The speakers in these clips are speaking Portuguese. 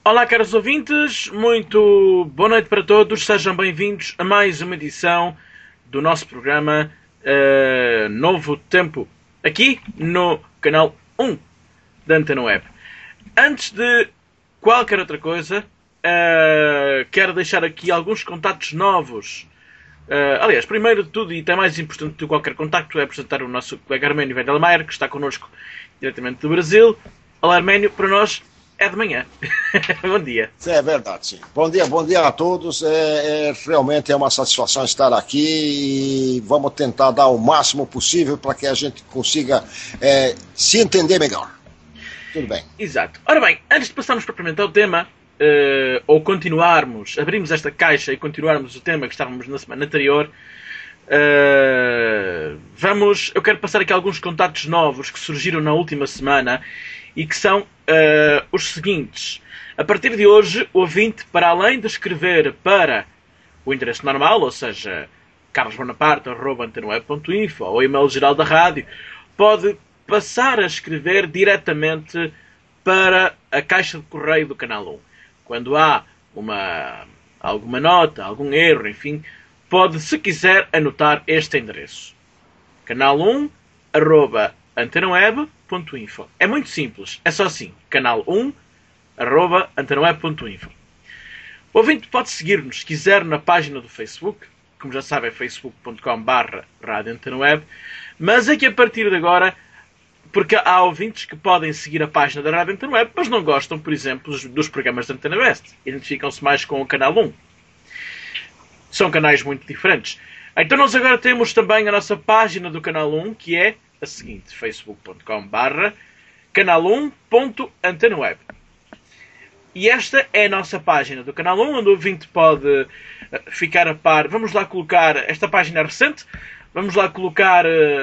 Olá, caros ouvintes, muito boa noite para todos, sejam bem-vindos a mais uma edição do nosso programa Novo Tempo, aqui no canal 1 da Antena Web. Antes de qualquer outra coisa, quero deixar aqui alguns contactos novos. Aliás, primeiro de tudo, e até mais importante do que qualquer contacto, é apresentar o nosso colega Arménio Vendelmaier, que está connosco diretamente do Brasil. Olá, Arménio, para nós é de manhã. Bom dia. É verdade, sim. Bom dia a todos. Realmente é uma satisfação estar aqui e vamos tentar dar o máximo possível para que a gente consiga se entender melhor. Tudo bem. Exato. Ora bem, antes de passarmos propriamente ao tema, ou continuarmos, abrimos esta caixa e continuarmos o tema que estávamos na semana anterior, eu quero passar aqui alguns contactos novos que surgiram na última semana e que são os seguintes. A partir de hoje, o ouvinte, para além de escrever para o endereço normal, ou seja, carlosbonaparte@antenaweb.info ou e-mail geral da rádio, pode passar a escrever diretamente para a caixa de correio do canal 1. Quando há alguma nota, algum erro, enfim, pode, se quiser, anotar este endereço. canal1@antenaweb.info. É muito simples, é só assim, canal1@antenaweb.info. O ouvinte pode seguir-nos, se quiser, na página do Facebook, como já sabe é facebook.com/radioantenaweb, mas é que a partir de agora, porque há ouvintes que podem seguir a página da Rádio Antena Web, mas não gostam, por exemplo, dos programas da Antena West. Identificam-se mais com o canal 1. São canais muito diferentes. Então nós agora temos também a nossa página do canal 1, que é a seguinte, facebook.com/canal1.antenaweb. E esta é a nossa página do canal 1, onde o ouvinte pode ficar a par. Vamos lá colocar, esta página é recente, vamos lá colocar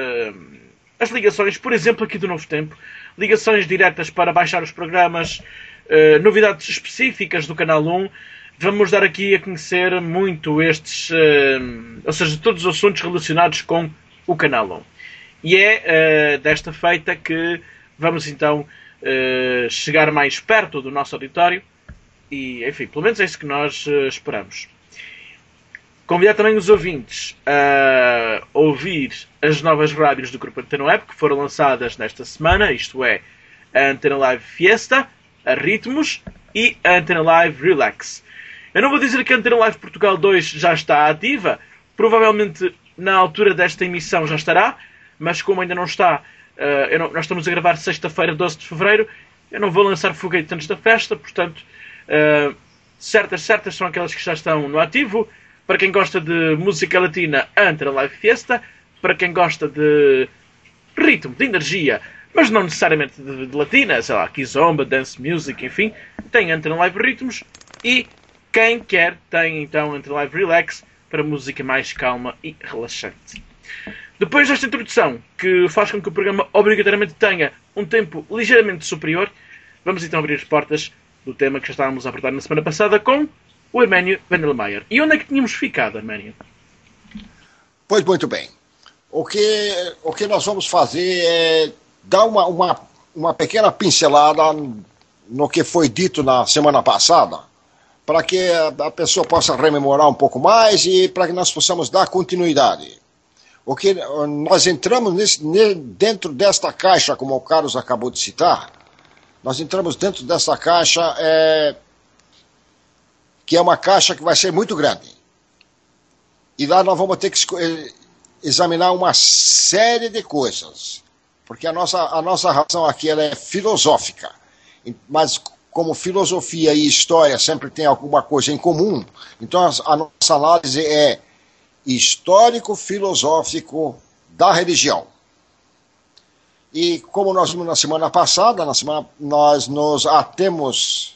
as ligações, por exemplo, aqui do Novo Tempo, ligações diretas para baixar os programas, novidades específicas do canal 1. Vamos dar aqui a conhecer muito estes, ou seja, todos os assuntos relacionados com o canal 1. E é desta feita que vamos então chegar mais perto do nosso auditório e, enfim, pelo menos é isso que nós esperamos. Convidar também os ouvintes a ouvir as novas rádios do Grupo Antena Web que foram lançadas nesta semana, isto é, a Antena Live Fiesta, a Ritmos e a Antena Live Relax. Eu não vou dizer que a Antena Live Portugal 2 já está ativa, provavelmente na altura desta emissão já estará, mas como ainda não está, nós estamos a gravar sexta-feira, 12 de fevereiro, eu não vou lançar foguete antes da festa, portanto, certas são aquelas que já estão no ativo. Para quem gosta de música latina, Antena Live Fiesta. Para quem gosta de ritmo, de energia, mas não necessariamente de latina, sei lá, kizomba, dance music, enfim, tem Antena Live Ritmos. E quem quer tem então Antena Live Relax para música mais calma e relaxante. Depois desta introdução, que faz com que o programa obrigatoriamente tenha um tempo ligeiramente superior, vamos então abrir as portas do tema que já estávamos a abordar na semana passada com o Arménio Vendelmaier. E onde é que tínhamos ficado, Arménio? Pois muito bem. O que nós vamos fazer é dar uma pequena pincelada no que foi dito na semana passada, para que a pessoa possa rememorar um pouco mais e para que nós possamos dar continuidade. O que nós entramos dentro desta caixa, como o Carlos acabou de citar, nós entramos dentro dessa caixa, que é uma caixa que vai ser muito grande. E lá nós vamos ter que examinar uma série de coisas, porque a nossa razão aqui ela é filosófica, mas como filosofia e história sempre tem alguma coisa em comum, então a nossa análise é histórico-filosófico da religião. E como nós vimos na semana passada, nós nos atemos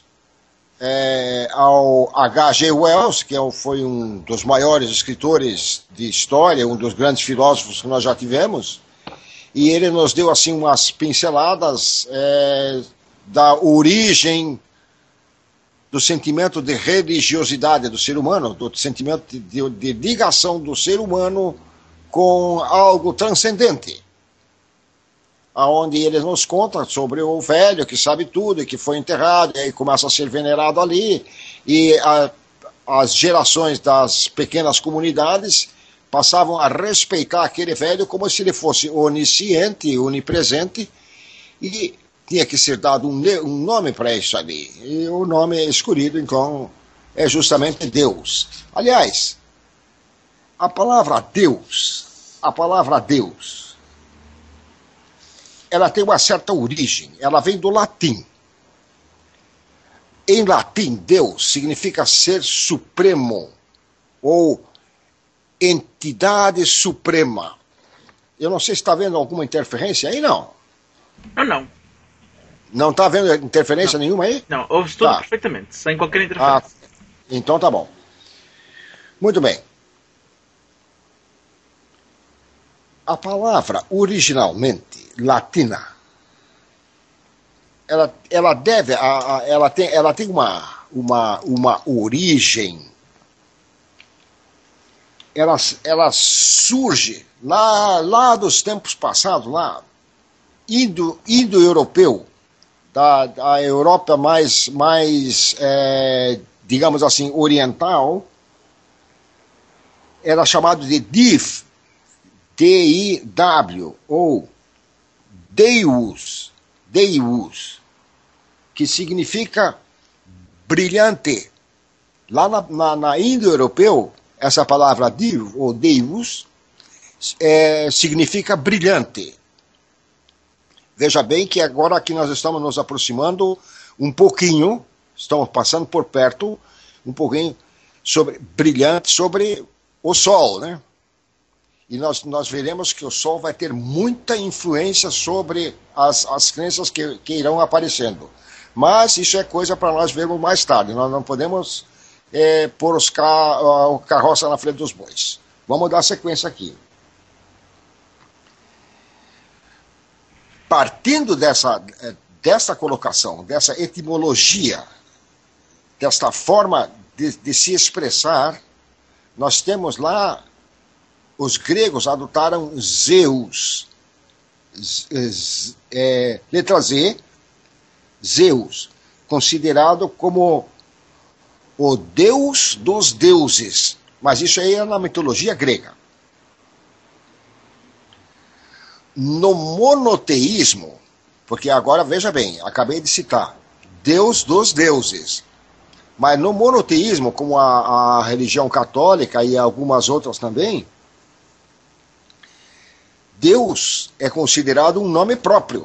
ao H.G. Wells, que foi um dos maiores escritores de história, um dos grandes filósofos que nós já tivemos, e ele nos deu assim umas pinceladas da origem do sentimento de religiosidade do ser humano, do sentimento de ligação do ser humano com algo transcendente. onde eles nos contam sobre o velho que sabe tudo e que foi enterrado, e aí começa a ser venerado ali, e as gerações das pequenas comunidades passavam a respeitar aquele velho como se ele fosse onisciente, onipresente, e tinha que ser dado um nome para isso ali. E o nome escolhido, então, é justamente Deus. Aliás, a palavra Deus, ela tem uma certa origem, ela vem do latim. Em latim, Deus significa ser supremo, ou entidade suprema. Eu não sei se está vendo alguma interferência aí, não. Não. Não está vendo interferência nenhuma aí? Não, ouve-se tudo perfeitamente, sem qualquer interferência. Então tá bom. Muito bem. A palavra originalmente latina, ela tem uma origem. Ela surge lá dos tempos passados, lá indo-europeu, da Europa mais digamos assim, oriental, era chamado de div, D-I-W, ou Deus, que significa brilhante. Lá na indo-europeu, essa palavra div, ou Deus, significa brilhante. Veja bem que agora aqui nós estamos nos aproximando um pouquinho, estamos passando por perto, um pouquinho brilhante sobre o Sol, né? E nós veremos que o Sol vai ter muita influência sobre as crenças que irão aparecendo. Mas isso é coisa para nós vermos mais tarde. Nós não podemos pôr o carroça na frente dos bois. Vamos dar sequência aqui. Partindo dessa colocação, dessa etimologia, desta forma de se expressar, nós temos lá, os gregos adotaram Zeus, letra Z, Zeus, considerado como o deus dos deuses, mas isso aí é na mitologia grega. No monoteísmo, porque agora, veja bem, acabei de citar, Deus dos deuses, mas no monoteísmo, como a religião católica e algumas outras também, Deus é considerado um nome próprio.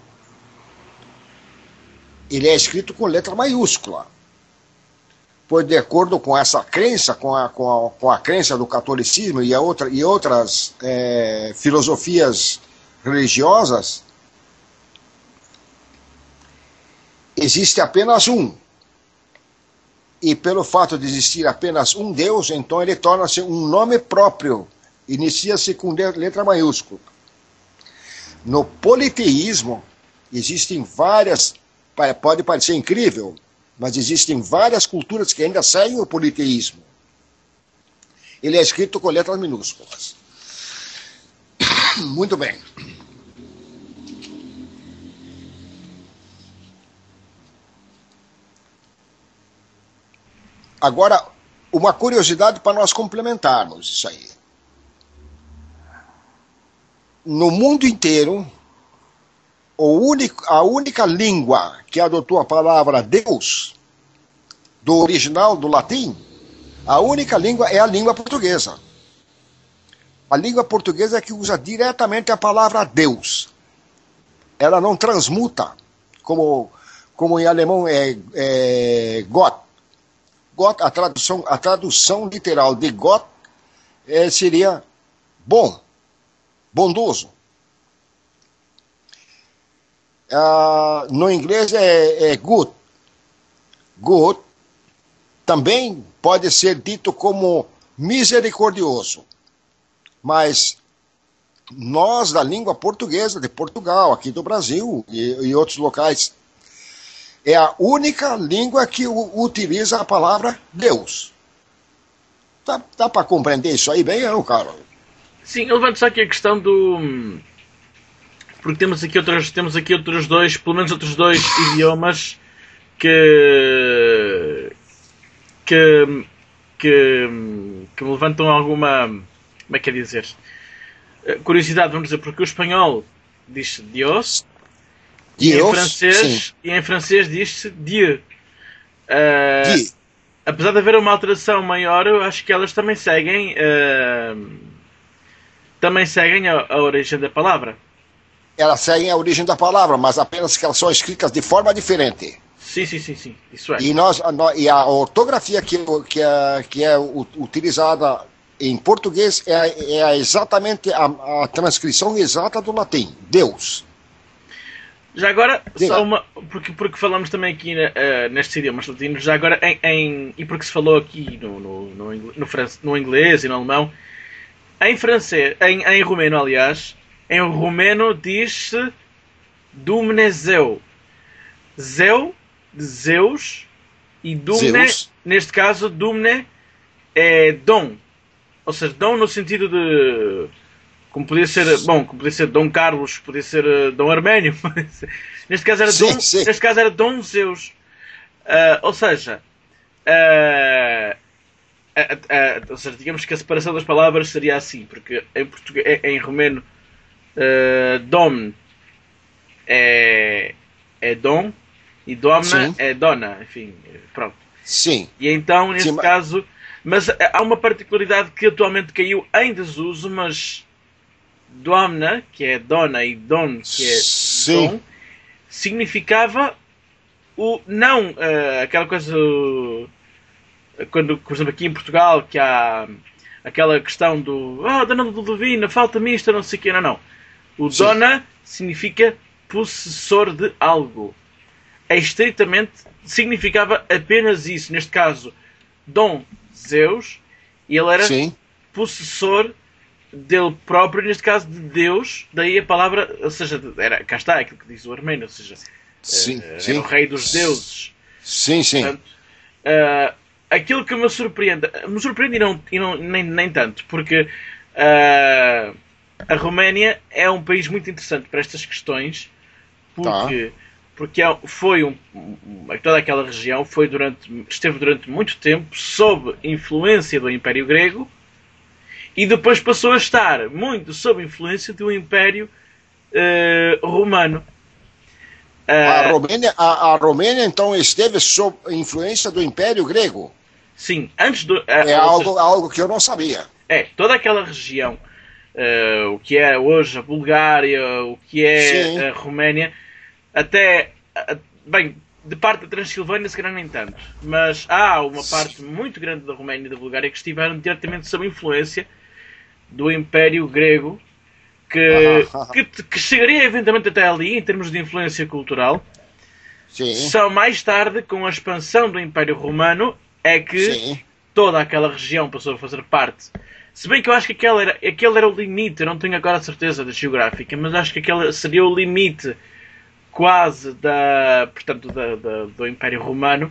Ele é escrito com letra maiúscula. Pois, de acordo com essa crença, com a crença do catolicismo e outras filosofias religiosas, existe apenas um. E pelo fato de existir apenas um Deus, então ele torna-se um nome próprio. Inicia-se com letra maiúscula. No politeísmo, existem várias, pode parecer incrível, mas existem várias culturas que ainda seguem o politeísmo. Ele é escrito com letras minúsculas. Muito bem. Agora, uma curiosidade para nós complementarmos isso aí. No mundo inteiro, a única língua que adotou a palavra Deus, do original, do latim, a única língua é a língua portuguesa. A língua portuguesa é que usa diretamente a palavra Deus. Ela não transmuta, como em alemão é Gott. Gott, a tradução literal de Gott seria bom, bondoso. No inglês é good. Good também pode ser dito como misericordioso. Mas nós, da língua portuguesa de Portugal, aqui do Brasil e outros locais, é a única língua que utiliza a palavra Deus. Dá para compreender isso aí bem, não, cara? Sim, eu levanto só aqui a questão porque temos aqui outros dois, pelo menos outros dois idiomas que me levantam alguma, como é que é dizer, curiosidade, vamos dizer, porque o espanhol diz Dios, Deus, e em francês diz-se Dieu. Di. Apesar de haver uma alteração maior, eu acho que elas também seguem a origem da palavra. Elas seguem a origem da palavra, mas apenas que elas são escritas de forma diferente. Sim, isso é. E a ortografia que é utilizada em português é exatamente a transcrição exata do latim. Deus. Já agora, Diga. só uma. Porque falamos também aqui nestes idiomas latinos, já agora e porque se falou aqui no inglês e no alemão, em francês, em romeno, aliás, em romeno diz-se Dumnezeu. Zeu, de Zeus, e Dumne, Zeus. neste caso, Dumne é dom. Ou seja, dom no sentido de. Como podia ser Dom Carlos, podia ser Dom Arménio. Neste caso era Sim, sim. Neste caso era Dom Zeus. Ou seja, digamos que a separação das palavras seria assim, porque em português, em romeno, dom é dom e domna Sim. é dona, enfim, pronto. Sim. E então, neste Sim, caso, mas há uma particularidade que atualmente caiu em desuso, mas domna, que é dona, e don, que é Sim. dom, significava o não, aquela coisa, quando, por exemplo, aqui em Portugal, que há aquela questão do dona do divino, falta-me isto, não sei o quê, não. O Sim. dona significa possessor de algo. É estritamente, significava apenas isso. Neste caso, Dom Zeus, e ele era Sim. possessor dele próprio, neste caso de Deus, daí a palavra, ou seja, cá está aquilo que diz o armênio, ou seja, Sim. era o rei dos deuses. Sim. Sim. Portanto, aquilo que me surpreende e não nem tanto, porque a Roménia é um país muito interessante para estas questões, porque toda aquela região esteve durante muito tempo sob influência do Império Grego e depois passou a estar muito sob influência do Império Romano. A Romênia, então, esteve sob influência do Império Grego. Sim, antes do. É algo que eu não sabia. Toda aquela região, o que é hoje a Bulgária, o que é Sim. a Roménia, até. Bem, de parte da Transilvânia, se calhar nem tanto, mas há uma parte muito grande da Roménia e da Bulgária que estiveram diretamente sob influência do Império Grego, que chegaria eventualmente até ali, em termos de influência cultural. Sim. Só mais tarde, com a expansão do Império Romano, é que Sim. toda aquela região passou a fazer parte. Se bem que eu acho que aquele era o limite, eu não tenho agora a certeza da geográfica, mas acho que aquele seria o limite quase do Império Romano.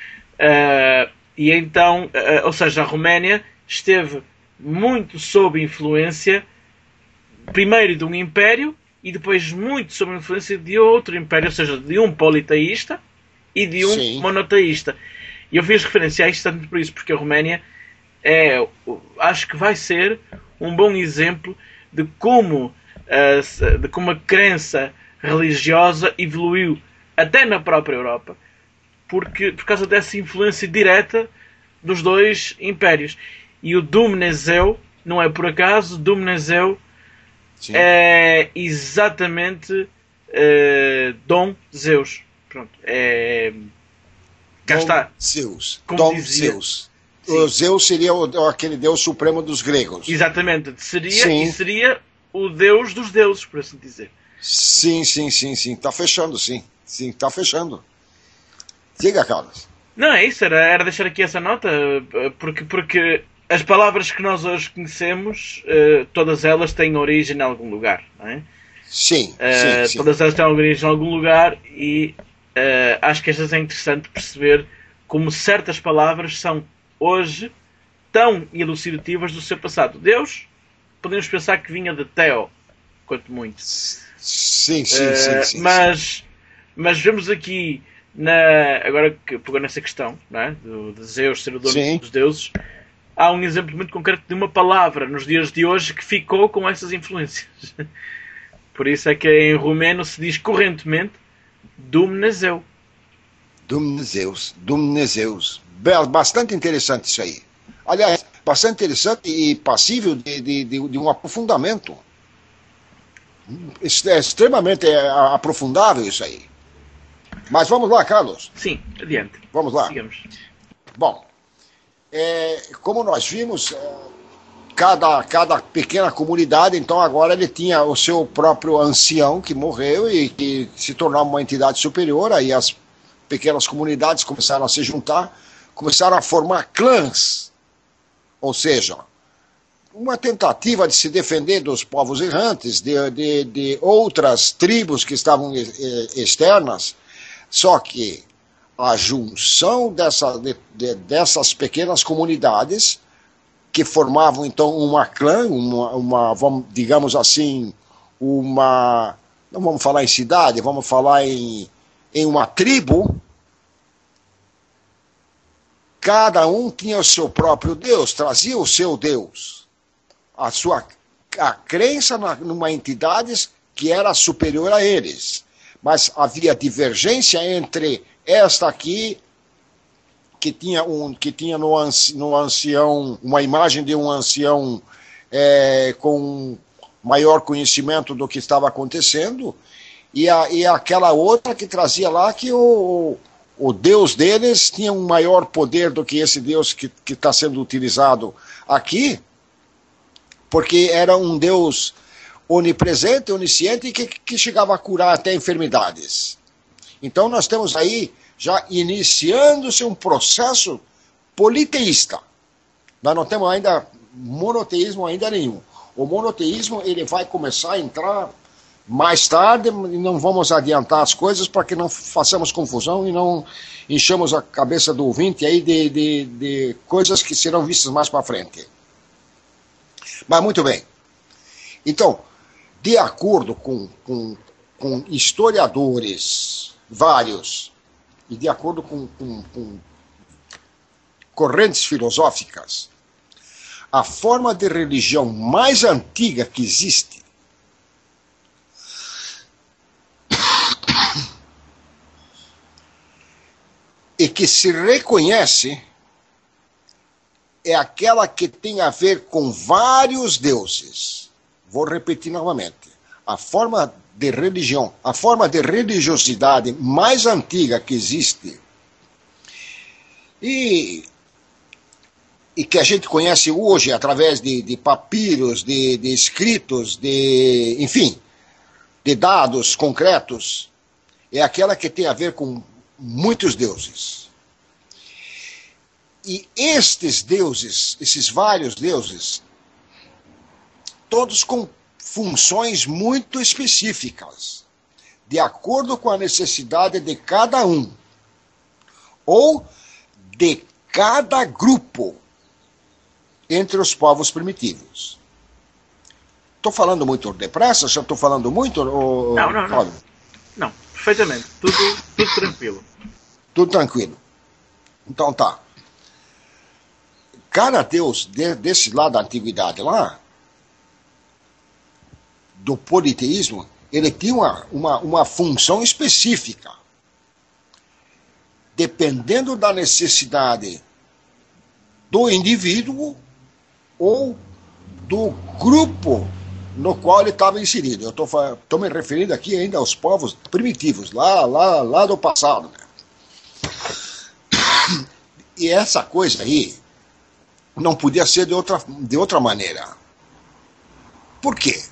E então, ou seja, a Roménia esteve muito sob influência, primeiro de um império e depois muito sob influência de outro império, ou seja, de um politeísta e de um Sim. monoteísta. E eu fiz referência a isto tanto por isso, porque a Roménia acho que vai ser um bom exemplo de como a crença religiosa evoluiu até na própria Europa, por causa dessa influência direta dos dois impérios. E o Dumnezeu, não é por acaso, Dumnezeu Sim. é exatamente Dom Zeus. Pronto, cá está. Zeus. Como Dom dizia. Zeus. Sim. O Zeus seria aquele deus supremo dos gregos. Exatamente, Sim. seria o deus dos deuses, por assim dizer. Sim. Tá fechando, sim. Sim, tá fechando. Diga, Carlos. Não, é isso, era deixar aqui essa nota, porque as palavras que nós hoje conhecemos, todas elas têm origem em algum lugar, não é? Sim. Todas elas têm origem em algum lugar e acho que às vezes é interessante perceber como certas palavras são hoje tão elucidativas do seu passado. Deus, podemos pensar que vinha de Theo, quanto muito. Sim, sim, sim, sim, sim. Mas vemos aqui, agora que pegou nessa questão, não é? De Zeus ser o dono Sim. dos deuses, há um exemplo muito concreto de uma palavra nos dias de hoje que ficou com essas influências. Por isso é que em romeno se diz correntemente Dumnezeu. Dumnezeus, Dumnezeus. Bastante interessante isso aí. Aliás, bastante interessante e passível de um aprofundamento. É extremamente aprofundável isso aí. Mas vamos lá, Carlos. Sim, adiante. Vamos lá. Sigamos. Bom, como nós vimos, cada pequena comunidade, então agora ele tinha o seu próprio ancião que morreu e que se tornou uma entidade superior, aí as pequenas comunidades começaram a se juntar, começaram a formar clãs, ou seja, uma tentativa de se defender dos povos errantes, de outras tribos que estavam externas, só que a junção dessas pequenas comunidades que formavam então uma clã, digamos assim, não vamos falar em cidade, vamos falar em uma tribo. Cada um tinha o seu próprio Deus, trazia o seu Deus, a crença numa entidade que era superior a eles. Mas havia divergência entre esta aqui, que tinha no ancião uma imagem de um ancião com maior conhecimento do que estava acontecendo, e aquela outra que trazia lá que o Deus deles tinha um maior poder do que esse Deus que está sendo utilizado aqui, porque era um Deus onipresente, onisciente e que chegava a curar até enfermidades. Então nós temos aí já iniciando-se um processo politeísta. Nós não temos ainda monoteísmo ainda nenhum. O monoteísmo ele vai começar a entrar mais tarde, e não vamos adiantar as coisas para que não façamos confusão e não enchamos a cabeça do ouvinte aí de coisas que serão vistas mais para frente. Mas muito bem. Então, de acordo com historiadores vários, e de acordo com correntes filosóficas, a forma de religião mais antiga que existe e que se reconhece é aquela que tem a ver com vários deuses. Vou repetir novamente. A forma de religião, a forma de religiosidade mais antiga que existe e que a gente conhece hoje através de papiros, de escritos, enfim, de dados concretos, é aquela que tem a ver com muitos deuses. E estes deuses, esses vários deuses, todos com funções muito específicas, de acordo com a necessidade de cada um, ou de cada grupo entre os povos primitivos. Estou falando muito depressa? Já estou falando muito? Não. Não, perfeitamente. Tudo tranquilo. Tudo tranquilo. Então tá. Cada deus desse lado da antiguidade lá, do politeísmo, ele tinha uma função específica. Dependendo da necessidade do indivíduo ou do grupo no qual ele estava inserido. Eu estou me referindo aqui ainda aos povos primitivos, lá do passado. Né? E essa coisa aí não podia ser de outra maneira. Por quê?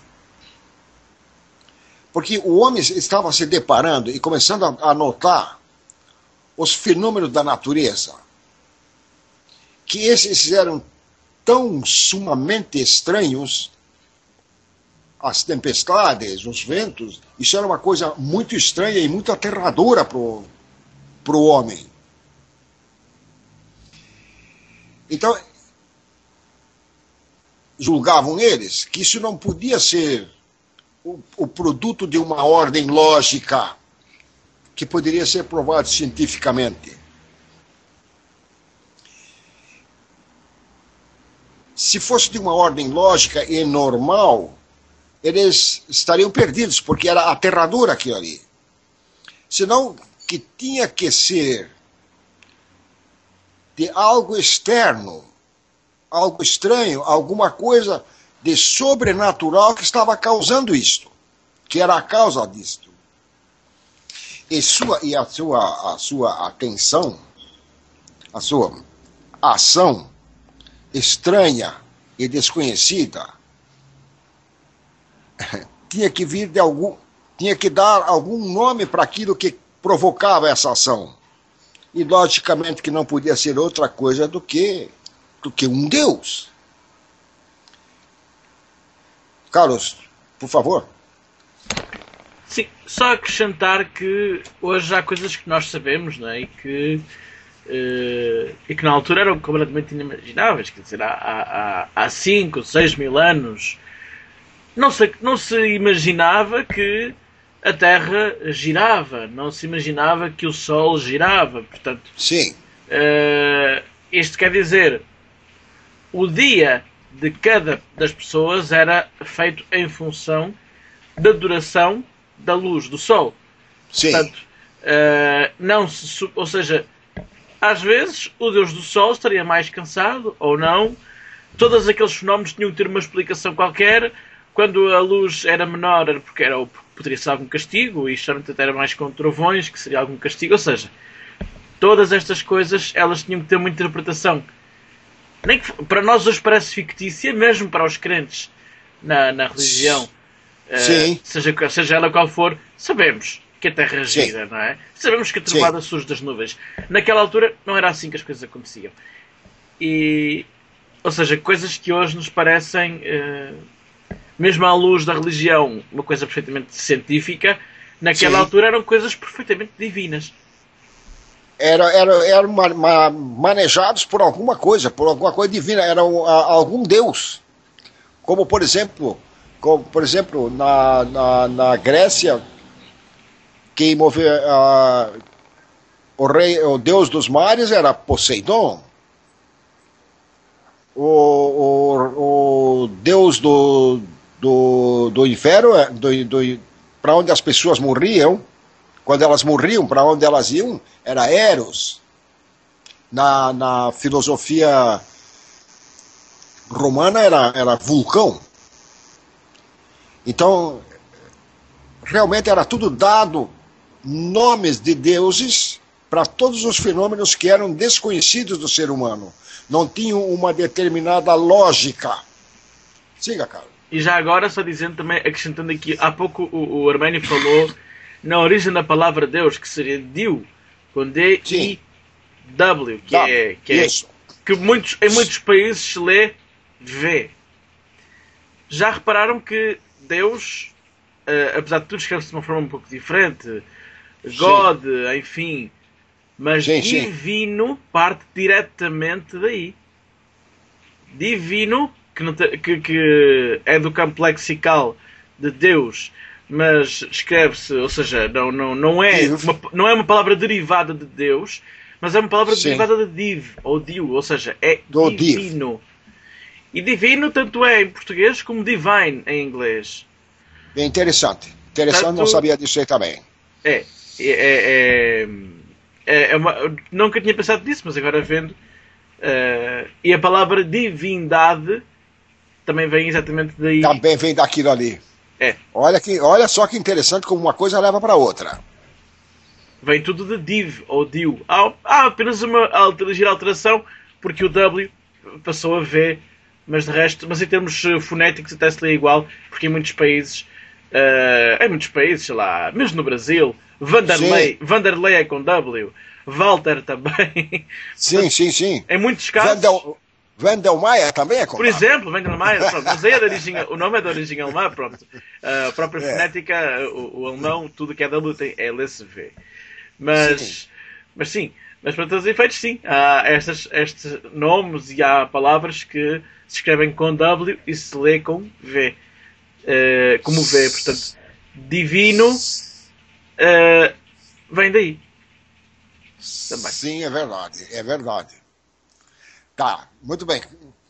Porque o homem estava se deparando e começando a notar os fenômenos da natureza, que esses eram tão sumamente estranhos, as tempestades, os ventos, isso era uma coisa muito estranha e muito aterradora para o homem. Então, julgavam eles que isso não podia ser o produto de uma ordem lógica que poderia ser provado cientificamente. Se fosse de uma ordem lógica e normal, eles estariam perdidos, porque era aterrador aquilo ali. Senão que tinha que ser de algo externo, algo estranho, alguma coisa de sobrenatural que estava causando isto, que era a causa disto. E a sua atenção, a sua ação estranha e desconhecida tinha que vir de algum, tinha que dar algum nome para aquilo que provocava essa ação. E logicamente que não podia ser outra coisa do que um Deus. Carlos, por favor. Sim, só acrescentar que hoje há coisas que nós sabemos, não é? E que na altura eram completamente inimagináveis. Quer dizer, há 5, 6 mil anos não se imaginava que a Terra girava, não se imaginava que o Sol girava. Portanto, sim. Isto quer dizer, o dia de cada das pessoas era feito em função da duração da luz do Sol. Sim. Portanto, ou seja, às vezes o Deus do Sol estaria mais cansado ou não. Todos aqueles fenómenos tinham que ter uma explicação qualquer. Quando a luz era menor era porque poderia ser algum castigo, e geralmente até era mais com trovões, que seria algum castigo. Ou seja, todas estas coisas elas tinham que ter uma interpretação. Nem que, para nós hoje parece fictícia, mesmo para os crentes na religião, seja ela qual for, sabemos que a Terra gira, não é? Sabemos que a trovoada surge das nuvens. Naquela altura não era assim que as coisas aconteciam. Ou seja, coisas que hoje nos parecem, mesmo à luz da religião, uma coisa perfeitamente científica, naquela altura eram coisas perfeitamente divinas. Eram manejados por alguma coisa divina, eram algum Deus. Como por exemplo na Grécia, quem movia o deus dos mares era Poseidon. O deus do inferno, para onde as pessoas morriam, quando elas morriam, para onde elas iam, era Eros. Na filosofia romana era Vulcão. Então, realmente era tudo dado nomes de deuses para todos os fenômenos que eram desconhecidos do ser humano. Não tinham uma determinada lógica. Siga, Carlos. E já agora, só dizendo também, acrescentando aqui, há pouco o Arménio falou na origem da palavra Deus, que seria Diu, com D-I-W, que em muitos países se lê V. Já repararam que Deus, apesar de tudo, escreve-se de uma forma um pouco diferente, God, enfim, mas divino parte diretamente daí. Divino, que é do campo lexical de Deus, mas escreve-se, ou seja, não é uma palavra derivada de Deus, mas é uma palavra derivada de div, ou diu, ou seja, é divino. E divino tanto é em português como divine em inglês. Bem interessante. Não sabia disso aí também. Nunca tinha pensado nisso, mas agora vendo. E a palavra divindade também vem exatamente daí. Também vem daquilo ali. Olha só que interessante como uma coisa leva para outra. Vem tudo de div ou diu. Há apenas uma ligeira alteração, porque o W passou a V, mas de resto, mas em termos fonéticos até se lê igual, porque em muitos países, sei lá, mesmo no Brasil, Vanderlei é com W, Walter também. Sim. Em muitos casos. Vandelmaia também é com Por exemplo, Vandelmaia, pronto, mas aí o nome é de origem alemã, pronto. A própria fonética, o alemão, tudo que é W é lê-se V. Mas para todos os efeitos, sim. Há estes nomes e há palavras que se escrevem com W e se lê com V. como vê, portanto, divino vem daí. Também. Sim, é verdade, é verdade. Tá, muito bem.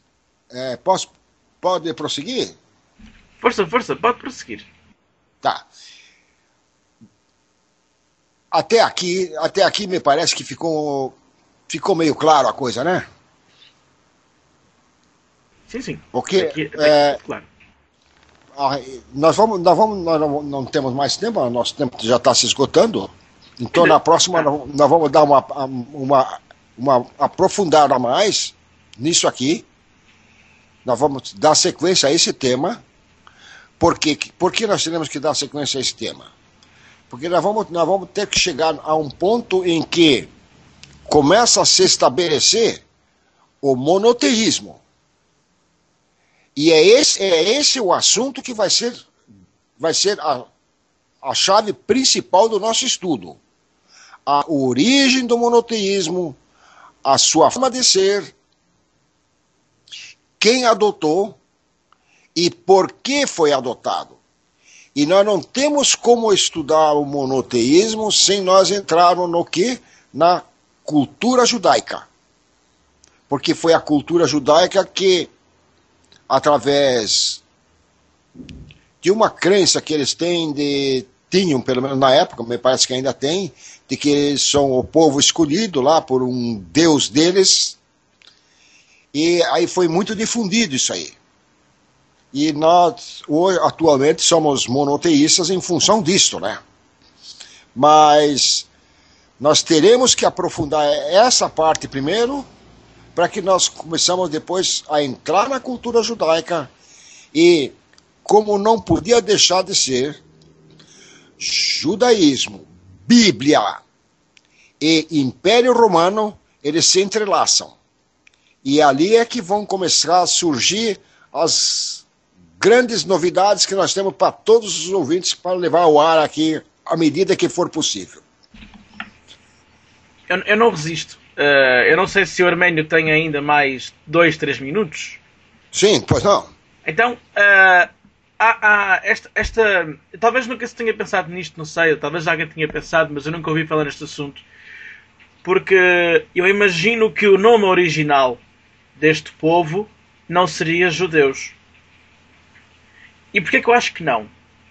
Pode prosseguir? Força, pode prosseguir. Tá. Até aqui me parece que ficou meio claro a coisa, né? Sim. Porque claro. nós não temos mais tempo, nosso tempo já está se esgotando. Então na próxima nós vamos dar uma aprofundada a mais nisso aqui. Nós vamos dar sequência a esse tema. Por que nós teremos que dar sequência a esse tema? Porque nós vamos ter que chegar a um ponto em que começa a se estabelecer o monoteísmo. E é esse o assunto que vai ser a chave principal do nosso estudo. A origem do monoteísmo, a sua forma de ser, quem adotou e por que foi adotado. E nós não temos como estudar o monoteísmo sem nós entrarmos no quê? Na cultura judaica. Porque foi a cultura judaica que, através de uma crença que eles tinham, pelo menos na época, me parece que ainda tem, de que eles são o povo escolhido lá por um Deus deles. E aí foi muito difundido isso aí. E nós, hoje, atualmente, somos monoteístas em função disto, né? Mas nós teremos que aprofundar essa parte primeiro, para que nós começamos depois a entrar na cultura judaica e, como não podia deixar de ser, judaísmo, Bíblia e Império Romano, eles se entrelaçam. E ali é que vão começar a surgir as grandes novidades que nós temos para todos os ouvintes para levar ao ar aqui à medida que for possível. Eu não resisto. Eu não sei se o Arménio tem ainda mais 2, 3 minutos. Sim, pois não. Então, talvez nunca se tenha pensado nisto, não sei. Talvez já alguém tenha pensado, mas eu nunca ouvi falar neste assunto. Porque eu imagino que o nome original deste povo não seria judeus. E porquê que eu acho que não?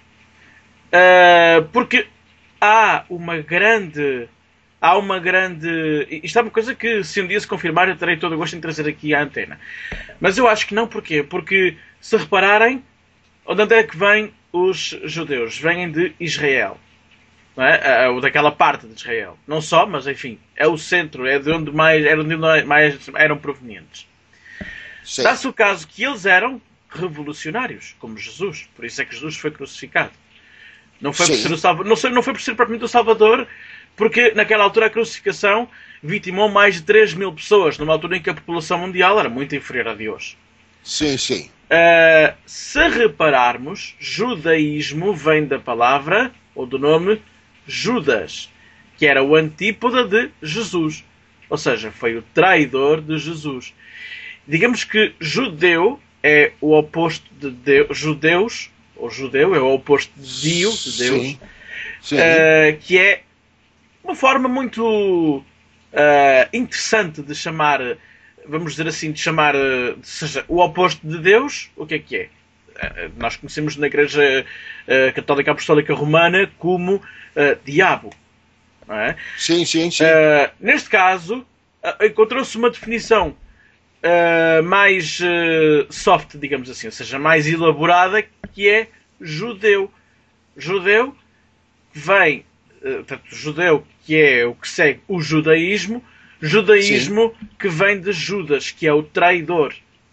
Porque há uma grande... Isto é uma coisa que, se um dia se confirmar, eu terei todo o gosto em trazer aqui à antena. Mas eu acho que não, porquê? Porque, se repararem, onde é que vêm os judeus? Vêm de Israel. Não é? Ou daquela parte de Israel. Não só, mas enfim, é o centro, é de onde mais eram provenientes. Dá-se o caso que eles eram revolucionários, como Jesus. Por isso é que Jesus foi crucificado. Não foi por ser propriamente o Salvador, porque naquela altura a crucificação vitimou mais de 3 mil pessoas, numa altura em que a população mundial era muito inferior à de hoje. Sim. Se repararmos, judaísmo vem da palavra, ou do nome, Judas, que era o antípoda de Jesus. Ou seja, foi o traidor de Jesus. Digamos que judeu é o oposto de Deus. Judeu é o oposto de Deus. Sim. Que é uma forma muito interessante de chamar, vamos dizer assim, seja, o oposto de Deus, o que é? Nós conhecemos na Igreja Católica Apostólica Romana como diabo. Não é? Sim. Neste caso, encontrou-se uma definição mais soft, digamos assim, ou seja, mais elaborada, que é judeu. Judeu vem, portanto, judeu, que é o que segue o judaísmo, judaísmo Sim. que vem de Judas, que é o traidor.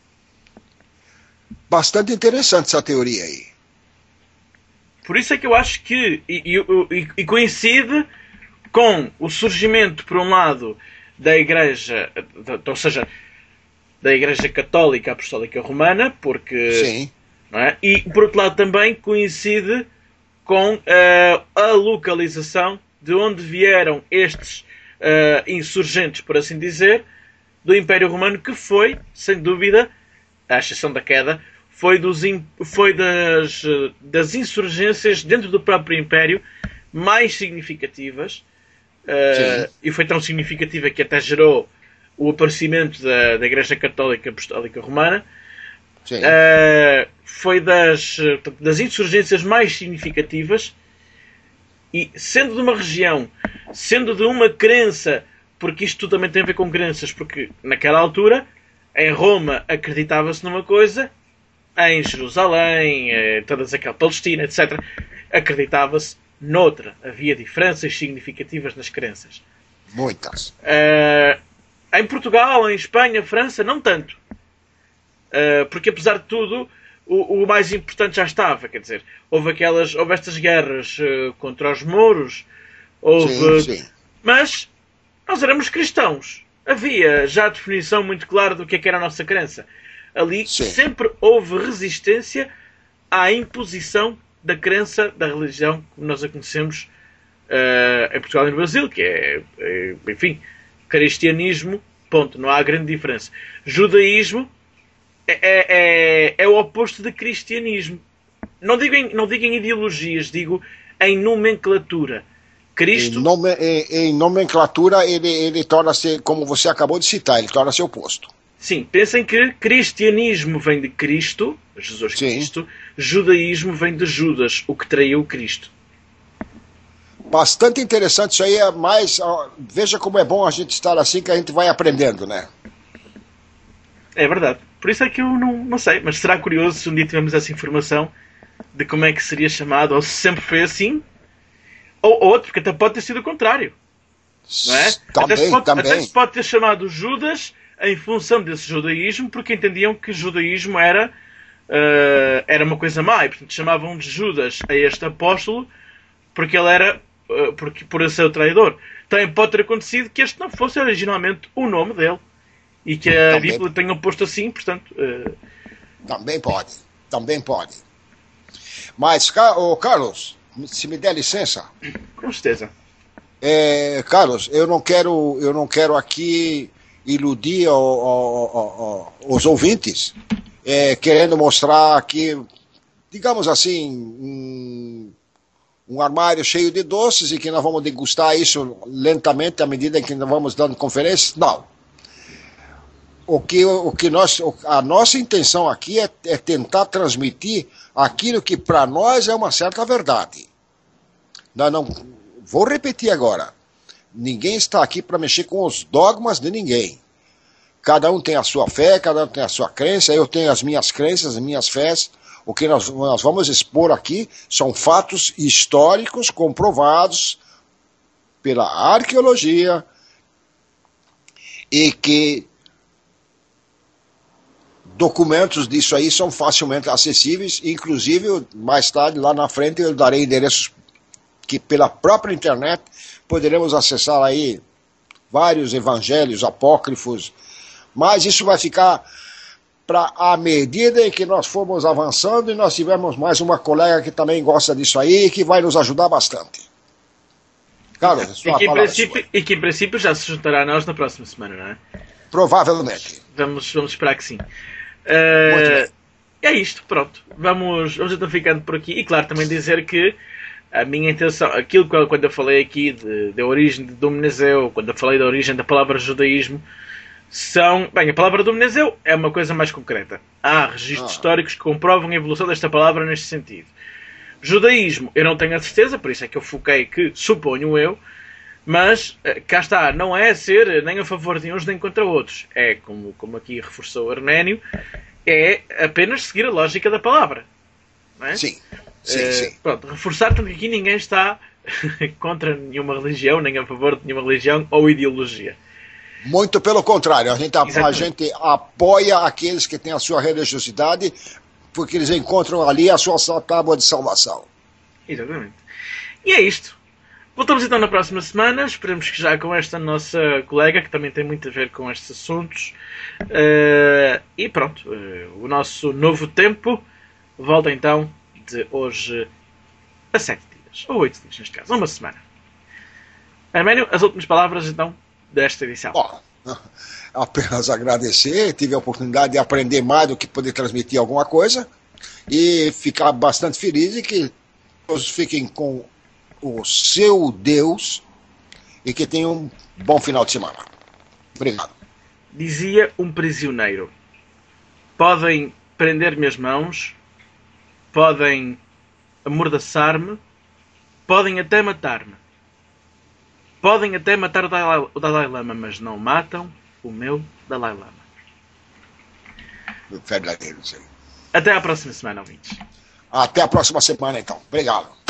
Bastante interessante essa teoria aí. Por isso é que eu acho que, e coincide com o surgimento, por um lado, da Igreja, ou seja, da Igreja Católica Apostólica Romana, porque... Sim. Não é? E, por outro lado, também coincide com a localização de onde vieram estes insurgentes, por assim dizer, do Império Romano, que foi, sem dúvida, à exceção da queda, foi das insurgências dentro do próprio Império mais significativas. E foi tão significativa que até gerou o aparecimento da Igreja Católica Apostólica Romana. Foi das insurgências mais significativas, e sendo de uma região, sendo de uma crença, porque isto também tem a ver com crenças, porque naquela altura em Roma acreditava-se numa coisa, em Jerusalém, todas aquelas, Palestina, etc., acreditava-se noutra. Havia diferenças significativas nas crenças. Muitas. Em Portugal, em Espanha, França, não tanto. Porque apesar de tudo, o mais importante já estava. Quer dizer, houve estas guerras contra os mouros, Sim. Mas nós éramos cristãos. Havia já a definição muito clara do que era a nossa crença. Ali sempre houve resistência à imposição da crença, da religião, como nós a conhecemos em Portugal e no Brasil, que enfim, cristianismo, ponto. Não há grande diferença. Judaísmo é o oposto de cristianismo. Não digo em ideologias, digo em nomenclatura. Cristo... Em nomenclatura, ele torna-se, como você acabou de citar, ele torna-se oposto. Sim, pensem que cristianismo vem de Cristo, Jesus Cristo, judaísmo vem de Judas, o que traiu Cristo. Bastante interessante isso aí, mas veja como é bom a gente estar assim, que a gente vai aprendendo, né? É verdade. Por isso é que eu não sei, mas será curioso se um dia tivermos essa informação de como é que seria chamado, ou se sempre foi assim, ou outro, porque até pode ter sido o contrário. Não é? Até se pode ter chamado Judas em função desse judaísmo, porque entendiam que o judaísmo era uma coisa má, e portanto chamavam de Judas a este apóstolo porque ele era por ser o traidor. Também pode ter acontecido que este não fosse originalmente o nome dele e que a Bíblia tenha posto assim, portanto... Também pode. Mas, Carlos, se me der licença... Com certeza. Carlos, eu não quero aqui iludir os ouvintes, querendo mostrar aqui, digamos assim, um armário cheio de doces e que nós vamos degustar isso lentamente à medida que nós vamos dando conferências. Não. A nossa intenção aqui é tentar transmitir aquilo que para nós é uma certa verdade. Vou repetir agora. Ninguém está aqui para mexer com os dogmas de ninguém. Cada um tem a sua fé, cada um tem a sua crença, eu tenho as minhas crenças, as minhas fés. O que nós vamos expor aqui são fatos históricos comprovados pela arqueologia e que documentos disso aí são facilmente acessíveis, inclusive mais tarde, lá na frente, eu darei endereços que pela própria internet poderemos acessar aí vários evangelhos apócrifos, mas isso vai ficar para a medida em que nós formos avançando e nós tivermos mais uma colega que também gosta disso aí e que vai nos ajudar bastante. Carlos, e que em princípio já se juntará a nós na próxima semana, não é? Provavelmente. Vamos esperar que sim. É isto, pronto. Vamos então ficando por aqui. E claro, também dizer que a minha intenção, aquilo que quando eu falei aqui da origem de Dom Menezeu, quando eu falei da origem da palavra judaísmo, a palavra Dom Menezeu é uma coisa mais concreta. Há registros históricos que comprovam a evolução desta palavra neste sentido. Judaísmo, eu não tenho a certeza, por isso é que eu foquei que suponho eu, mas cá está, não é ser nem a favor de uns nem contra outros. É, como aqui reforçou o Arménio, é apenas seguir a lógica da palavra. Não é? Sim. Pronto, reforçar tanto que aqui ninguém está contra nenhuma religião, nem a favor de nenhuma religião ou ideologia. Muito pelo contrário, a gente apoia aqueles que têm a sua religiosidade, porque eles encontram ali a sua tábua de salvação. Exatamente. E é isto. Voltamos então na próxima semana, esperemos que já com esta nossa colega, que também tem muito a ver com estes assuntos. E pronto, o nosso novo tempo volta então de hoje a 7 dias, ou 8 dias neste caso, uma semana. Arménio, as últimas palavras então desta edição. Apenas agradecer, tive a oportunidade de aprender mais do que poder transmitir alguma coisa e ficar bastante feliz e que todos fiquem com o seu Deus e que tenham um bom final de semana. Obrigado. Dizia um prisioneiro: podem prender-me as mãos, podem amordaçar-me, podem até matar-me. Podem até matar o Dalai Lama, mas não matam o meu Dalai Lama. Verdadeiro, sim. Até à próxima semana, ouvintes. Até a próxima semana, então. Obrigado.